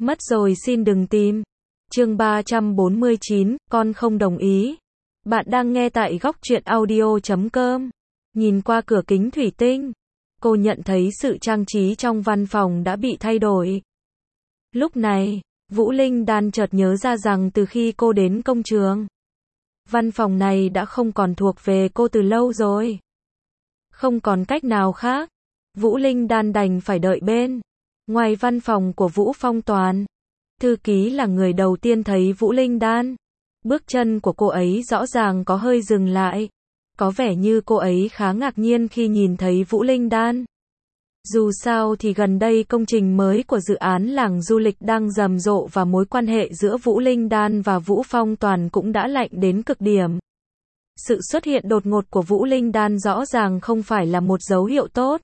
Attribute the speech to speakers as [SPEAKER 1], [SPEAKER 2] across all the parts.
[SPEAKER 1] Mất rồi xin đừng tìm. Chương 349, con không đồng ý. Bạn đang nghe tại góc truyện audio.com. Nhìn qua cửa kính thủy tinh, cô nhận thấy sự trang trí trong văn phòng đã bị thay đổi. Lúc này, Vũ Linh Đan chợt nhớ ra rằng từ khi cô đến công trường, văn phòng này đã không còn thuộc về cô từ lâu rồi. Không còn cách nào khác, Vũ Linh Đan đành phải đợi bên ngoài văn phòng của Vũ Phong Toàn. Thư ký là người đầu tiên thấy Vũ Linh Đan. Bước chân của cô ấy rõ ràng có hơi dừng lại. Có vẻ như cô ấy khá ngạc nhiên khi nhìn thấy Vũ Linh Đan. Dù sao thì gần đây công trình mới của dự án làng du lịch đang rầm rộ và mối quan hệ giữa Vũ Linh Đan và Vũ Phong Toàn cũng đã lạnh đến cực điểm. Sự xuất hiện đột ngột của Vũ Linh Đan rõ ràng không phải là một dấu hiệu tốt.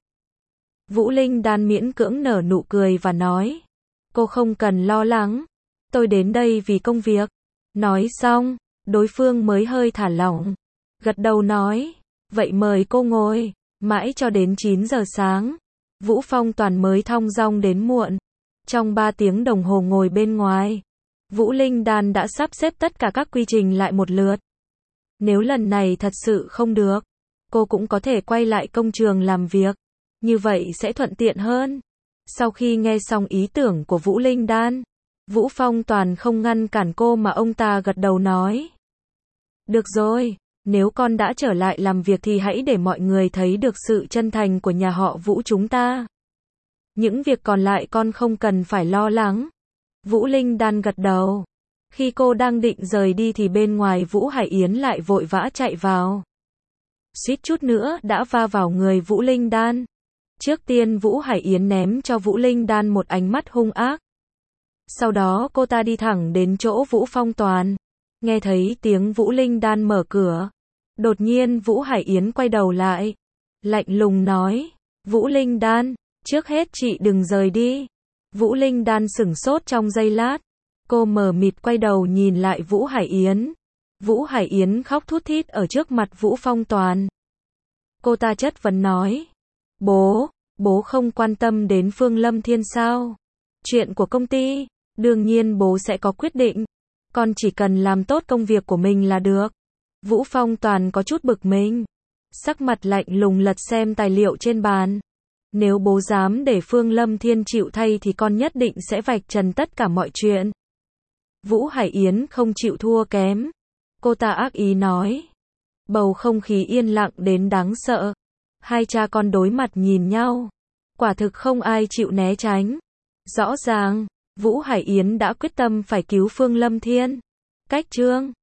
[SPEAKER 1] Vũ Linh Đan miễn cưỡng nở nụ cười và nói, cô không cần lo lắng, tôi đến đây vì công việc. Nói xong, đối phương mới hơi thả lỏng, gật đầu nói, vậy mời cô ngồi. Mãi cho đến 9 giờ sáng, Vũ Phong Toàn mới thong dong đến muộn. Trong 3 tiếng đồng hồ ngồi bên ngoài, Vũ Linh Đan đã sắp xếp tất cả các quy trình lại một lượt. Nếu lần này thật sự không được, cô cũng có thể quay lại công trường làm việc. Như vậy sẽ thuận tiện hơn. Sau khi nghe xong ý tưởng của Vũ Linh Đan, Vũ Phong Toàn không ngăn cản cô mà ông ta gật đầu nói. Được rồi, nếu con đã trở lại làm việc thì hãy để mọi người thấy được sự chân thành của nhà họ Vũ chúng ta. Những việc còn lại con không cần phải lo lắng. Vũ Linh Đan gật đầu. Khi cô đang định rời đi thì bên ngoài Vũ Hải Yến lại vội vã chạy vào. Suýt chút nữa đã va vào người Vũ Linh Đan. Trước tiên Vũ Hải Yến ném cho Vũ Linh Đan một ánh mắt hung ác. Sau đó cô ta đi thẳng đến chỗ Vũ Phong Toàn. Nghe thấy tiếng Vũ Linh Đan mở cửa. Đột nhiên Vũ Hải Yến quay đầu lại. Lạnh lùng nói, Vũ Linh Đan, trước hết chị đừng rời đi. Vũ Linh Đan sửng sốt trong giây lát. Cô mờ mịt quay đầu nhìn lại Vũ Hải Yến. Vũ Hải Yến khóc thút thít ở trước mặt Vũ Phong Toàn. Cô ta chất vấn nói, bố không quan tâm đến Phương Lâm Thiên sao? Chuyện của công ty, đương nhiên bố sẽ có quyết định. Con chỉ cần làm tốt công việc của mình là được. Vũ Phong Toàn có chút bực mình. Sắc mặt lạnh lùng lật xem tài liệu trên bàn. Nếu bố dám để Phương Lâm Thiên chịu thay thì con nhất định sẽ vạch trần tất cả mọi chuyện. Vũ Hải Yến không chịu thua kém. Cô ta ác ý nói. Bầu không khí yên lặng đến đáng sợ. Hai cha con đối mặt nhìn nhau. Quả thực không ai chịu né tránh. Rõ ràng, Vũ Hải Yến đã quyết tâm phải cứu Phương Lâm Thiên. Cách chương